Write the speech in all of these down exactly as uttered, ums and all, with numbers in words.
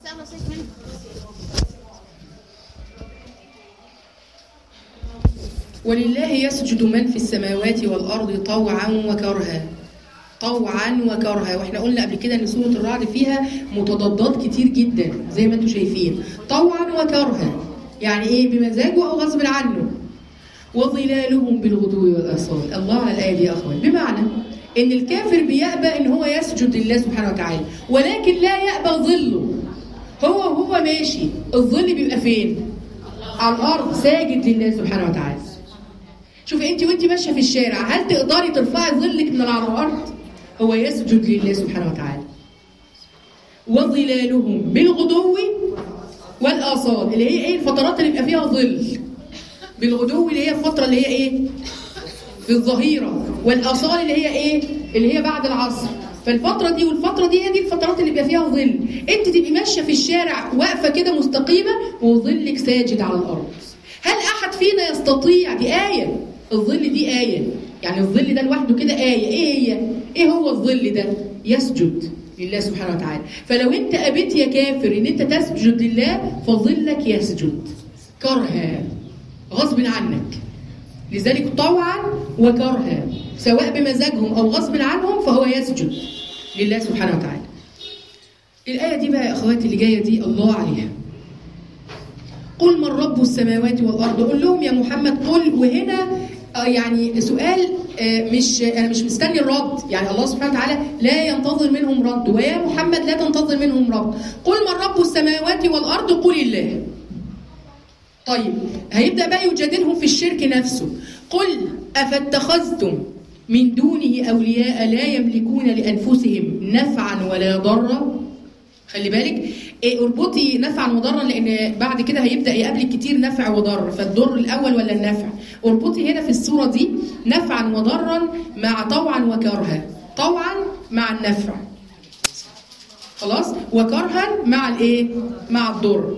ولله يسجد من في السماوات والأرض طوعا وكرها. طوعا وكرها. واحنا قلنا قبل كده ان سورة الرعد فيها متضادات كتير جدا زي ما انتم شايفين. طوعا وكرها يعني ايه؟ بمزاجه او غصب عنه. وظلالهم بالغدو والآصال. الله على الآية دي يا اخوان. بمعنى ان الكافر بيأبى ان هو يسجد لله سبحانه وتعالى، ولكن لا يأبى ظله. هو هو ماشي الظل بيبقى فين؟ على الارض ساجد لله سبحانه وتعالى. شوفي انت وانت ماشيه في الشارع، هل تقدري ترفعي ظلك من على الارض؟ هو يسجد لله سبحانه وتعالى. وظلالهم بالغدو والآصال اللي هي ايه؟ الفترات اللي بيبقى فيها ظل. بالغدو اللي هي الفتره اللي هي ايه؟ في الظهيره، والآصال اللي هي ايه؟ اللي هي بعد العصر. فالفتره دي والفتره دي هي دي الفترات اللي بيبقى فيها ظل. انت تبقي ماشيه في الشارع واقفه كده مستقيمه وظلك ساجد على الارض. هل احد فينا يستطيع؟ دي آية. الظل دي آية، يعني الظل ده لوحده كده آية. ايه هي؟ ايه هو الظل ده؟ يسجد لله سبحانه وتعالى. فلو انت أبيت يا كافر ان انت تسجد لله فظلك يسجد كرها غصب عنك. لذلك طوعا وكرها، سواء بمزاجهم او غصب عنهم فهو يسجد لله سبحانه وتعالى. الآية دي بقى يا اخواتي اللي جاية دي الله عليها. قل من رب السماوات والأرض. قل لهم يا محمد قل. وهنا يعني سؤال مش أنا مش مستني الرد، يعني الله سبحانه وتعالى لا ينتظر منهم رد، ويا محمد لا تنتظر منهم رد. قل من رب السماوات والأرض قل الله. طيب هيبدأ بقى يجادلهم في الشرك نفسه. قل أفاتخذتم من دونه أولياء لا يملكون لأنفسهم نفعا ولا ضرا. خلي بالك إيه، اربطي نفعا وضرا لان بعد كده هيبدا يقابلك كتير نفع وضر، فالضر الاول ولا النفع؟ اربطي هنا في الصوره دي نفعا وضرا مع طوعا وكرها. طوعا مع النفع خلاص، وكرها مع الايه؟ مع الضر.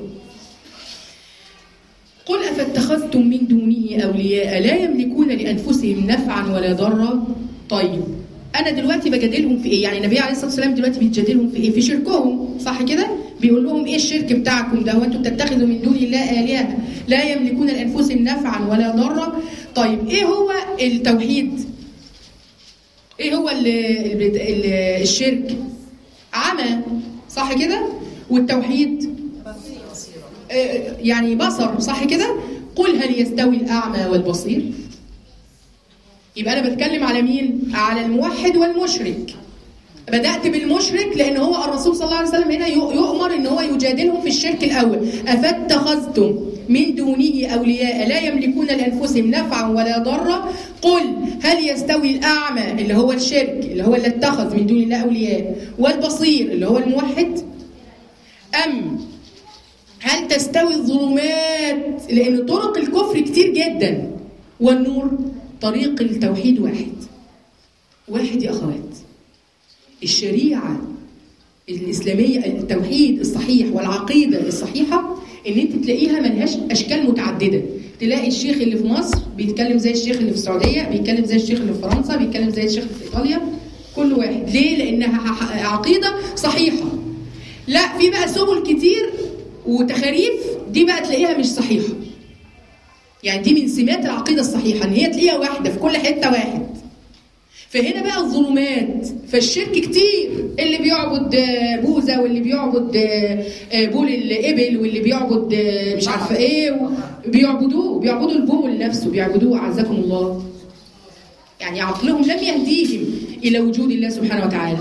قل افاتخذتم من دونه اولياء لا يملكون لانفسهم نفعا ولا ضرا. طيب أنا دلوقتي بجادلهم في إيه؟ يعني النبي عليه الصلاة والسلام دلوقتي بيتجادلهم في إيه؟ في شركهم، صح كده؟ بيقول لهم إيه الشرك بتاعكم ده؟ وأنتم بتتخذوا من دون الله آلهة لا يملكون لأنفسهم نفعا ولا ضرا. طيب إيه هو التوحيد؟ إيه هو ال ال ال الشرك؟ عمى، صح كده؟ والتوحيد آه يعني بصر، صح كده؟ قل هل يستوي الأعمى والبصير؟ يبقى أنا بتكلم على مين؟ على الموحد والمشرك. بدأت بالمشرك لأن هو الرسول صلى الله عليه وسلم هنا يؤمر إن هو يجادلهم في الشرك الأول. أفاتخذتم من دونه أولياء لا يملكون لأنفسهم نفعا ولا ضرا. قل هل يستوي الأعمى اللي هو الشرك اللي هو اللي اتخذ من دون الله أولياء والبصير اللي هو الموحد؟ أم هل تستوي الظلمات؟ لأن طرق الكفر كتير جدا والنور طريق التوحيد واحد. واحد يا أخوات. الشريعة الإسلامية التوحيد الصحيح والعقيدة الصحيحة إن أنت تلاقيها ملهاش أشكال متعددة. تلاقي الشيخ اللي في مصر بيتكلم زي الشيخ اللي في السعودية، بيتكلم زي الشيخ اللي في فرنسا، بيتكلم زي الشيخ اللي في إيطاليا. كل واحد. ليه؟ لأنها عقيدة صحيحة. لا، في بقى سبل كتير وتخاريف دي بقى تلاقيها مش صحيحة. يعني دي من سمات العقيدة الصحيحة ان هي تلاقيها واحدة في كل حتة واحد. فهنا بقى الظلمات، فالشرك كتير، اللي بيعبد بوذا واللي بيعبد بول الإبل واللي بيعبد مش عارفة ايه، بيعبدوه بيعبدوا البول نفسه، بيعبدوه أعزكم الله. يعني عقلهم لم يهديهم إلى وجود الله سبحانه وتعالى.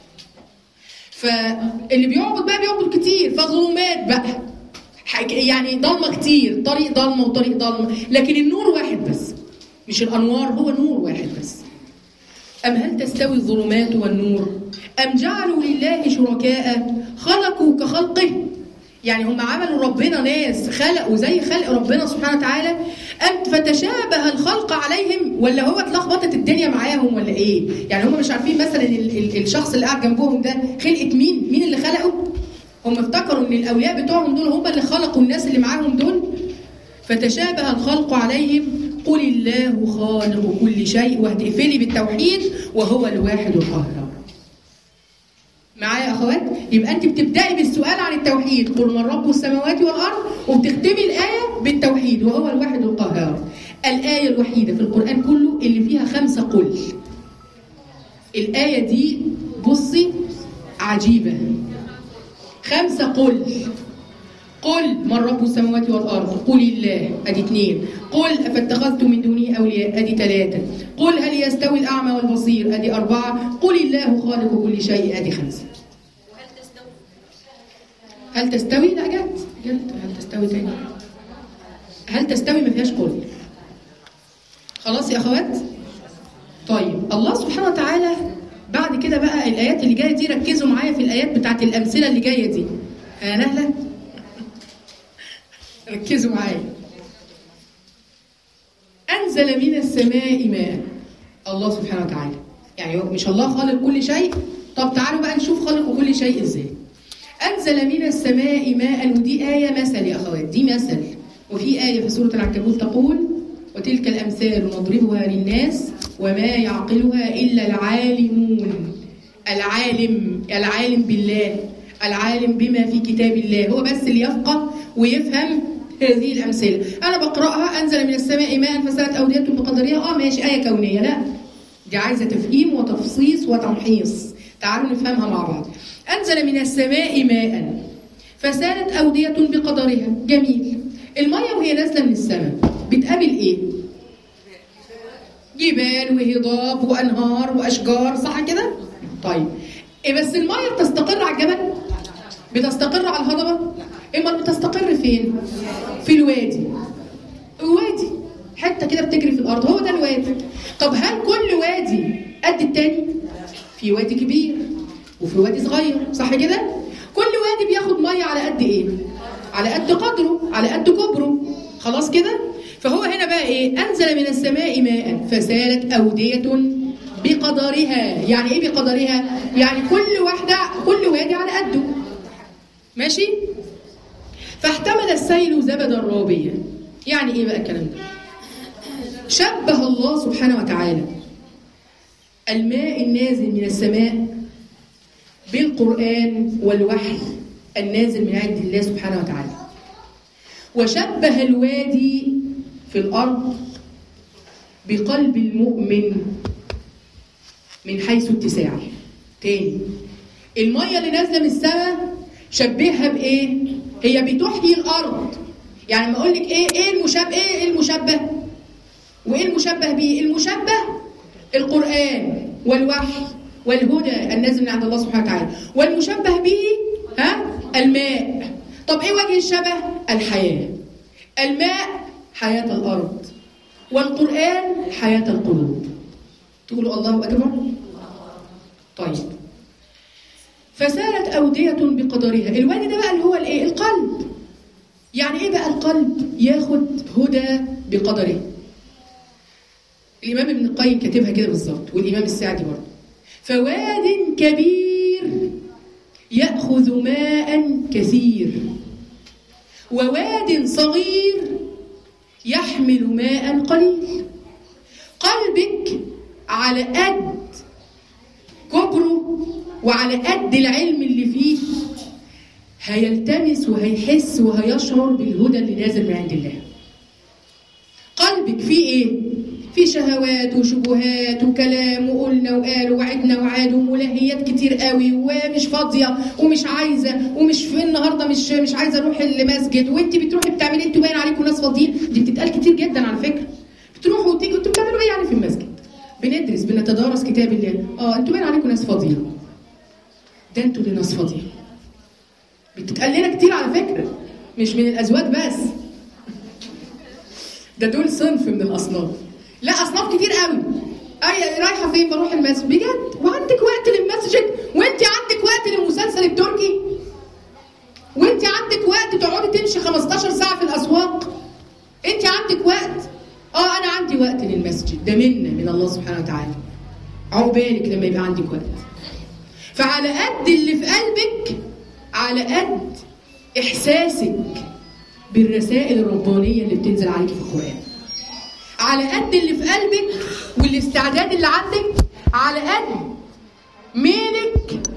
فاللي بيعبد بقى بيعبد كتير، فظلمات بقى يعني ضلمة كتير، طريق ضلمة وطريق ضلمة، لكن النور واحد بس، مش الأنوار، هو نور واحد بس. أم هل تستوي الظلمات والنور؟ أم جعلوا لله شركاء خلقوا كخلقه؟ يعني هم عملوا ربنا ناس خلقوا زي خلق ربنا سبحانه وتعالى؟ أم فتشابه الخلق عليهم؟ ولا هو اتلخبطت الدنيا معاهم ولا إيه؟ يعني هم مش عارفين مثلا الشخص اللي قاعد جنبهم ده خلقت مين؟ مين اللي خلقه؟ هم افتكروا ان الاولياء بتوعهم دول هم اللي خلقوا الناس اللي معاهم دول. فتشابه الخلق عليهم. قل الله خالق كل شيء. وهتقفلي بالتوحيد وهو الواحد القهار. معايا يا اخوات؟ يبقى انت بتبدأي بالسؤال عن التوحيد، قل من رب السماوات والأرض، وبتختمي الآية بالتوحيد وهو الواحد القهار. الآية الوحيدة في القرآن كله اللي فيها خمسة قل. الآية دي بصي عجيبة، خمسة قل. قل من رب السماوات والأرض، قل الله، أدي اثنين. قل أفاتخذتم من دونه أولياء، أدي ثلاثة. قل هل يستوي الأعمى والبصير، أدي أربعة. قل الله خالق كل شيء، أدي خمسة. هل تستوي؟ لا جت جت هل تستوي تاني؟ هل تستوي ما فيهاش قل. خلاص يا أخوات؟ طيب الله سبحانه وتعالى بعد كده بقى الآيات اللي جاية دي، ركزوا معايا في الآيات بتاعت الأمثلة اللي جاية دي. يا نهلة ركزوا معايا. أنزل من السماء ماء، الله سبحانه وتعالى، يعني مش الله خالق كل شيء؟ طب تعالوا بقى نشوف خالق كل شيء ازاي. أنزل من السماء ماء، ودي آية مثل يا أخوات، دي مثل. وفي آية في سورة العنكبوت تقول وتلك الأمثال نضربها للناس وما يعقلها إلا العالمون. العالم، العالم بالله، العالم بما في كتاب الله، هو بس اللي يفقه ويفهم هذه الأمثلة. أنا بقرأها أنزل من السماء ماء فسالت أودية بقدرها، آه ماشي آية كونية، لا دي عايزة تفهيم وتفصيص وتمحيص. تعالوا نفهمها مع بعض. أنزل من السماء ماء فسالت أودية بقدرها، جميل. المية وهي نازلة من السماء بتقابل إيه؟ جبال وهضاب وأنهار وأشجار، صح كده؟ طيب إيه بس المية بتستقر على الجبل؟ بتستقر على الهضبة؟ إما بتستقر فين؟ في الوادي. الوادي حتة كده بتجري في الأرض، هو ده الوادي. طب هل كل وادي قد التاني؟ في وادي كبير وفي وادي صغير، صح كده؟ كل وادي بياخد مية على قد إيه؟ على قد قدره، على قد كبره، خلاص كده؟ فهو هنا بقى إيه؟ أنزل من السماء ماء فسالت أودية بقدرها. يعني إيه بقدرها؟ يعني كل واحدة، كل وادي على قده، ماشي؟ فاحتمل السيل زبدا رابيا. يعني إيه بقى الكلام ده؟ شبه الله سبحانه وتعالى الماء النازل من السماء بالقرآن والوحي النازل من عند الله سبحانه وتعالى، وشبه الوادي في الأرض بقلب المؤمن من حيث اتساعه. تاني، المية اللي نازلة من السماء شبهها بإيه؟ هي بتحيي الأرض. يعني ما أقول لك إيه إيه المشبه إيه المشبه وإيه المشبه بيه؟ المشبه القرآن والوحي والهدى النازل من عند الله سبحانه وتعالى، والمشبه به ها الماء. طب إيه وجه الشبه؟ الحياة. الماء حياة الأرض، والقرآن حياة القلوب. تقولوا الله أكبر؟ طيب، فسالت أودية بقدرها. الوادي ده بقى اللي هو الإيه؟ القلب. يعني إيه بقى القلب؟ ياخد هدى بقدره. الإمام ابن القيم كاتبها كده بالظبط، والإمام السعدي برضه. فواد كبير يأخذ ماء كثير، وواد صغير يحمل ماء قليل. قلبك على قد كبره وعلى قد العلم اللي فيه هيلتمس وهيحس وهيشعر بالهدى اللي نازل من عند الله. قلبك فيه ايه؟ فيه شهوات وشبهات وكلام وقلنا وقالوا وعدنا وعاد وملهيات كتير قوي، ومش فاضيه ومش عايزه ومش في النهارده مش مش عايزه اروح المسجد، وانت بتروحي بتعملي، انتوا باين عليكم ناس فاضيين. دي بتتقال كتير جدا على فكره. بتروحوا وتيجوا، انتوا بتعملوا ايه يعني في المسجد؟ بندرس بنتدارس كتاب الله. اه انتوا باين عليكم ناس فاضيين. ده انتوا اللي ناس فاضيه. بتتقال لنا كتير على فكره، مش من الازواج بس، ده دول صنف من الاصناف. لا اصناف كتير قوي. اي رايحه فين؟ بروح المسجد. بجد؟ وعندك وقت للمسجد؟ وانت عندك وقت للمسلسل التركي؟ وانت عندك وقت تقعدي تمشي خمستاشر ساعه في الاسواق؟ انت عندك وقت؟ اه انا عندي وقت للمسجد، ده منه من الله سبحانه وتعالى. عقبالك لما يبقى عندك وقت. فعلى قد اللي في قلبك، على قد احساسك بالرسائل الربانيه اللي بتنزل عليك في القران. على قد اللي في قلبك والاستعداد اللي عندك، على قد ميلك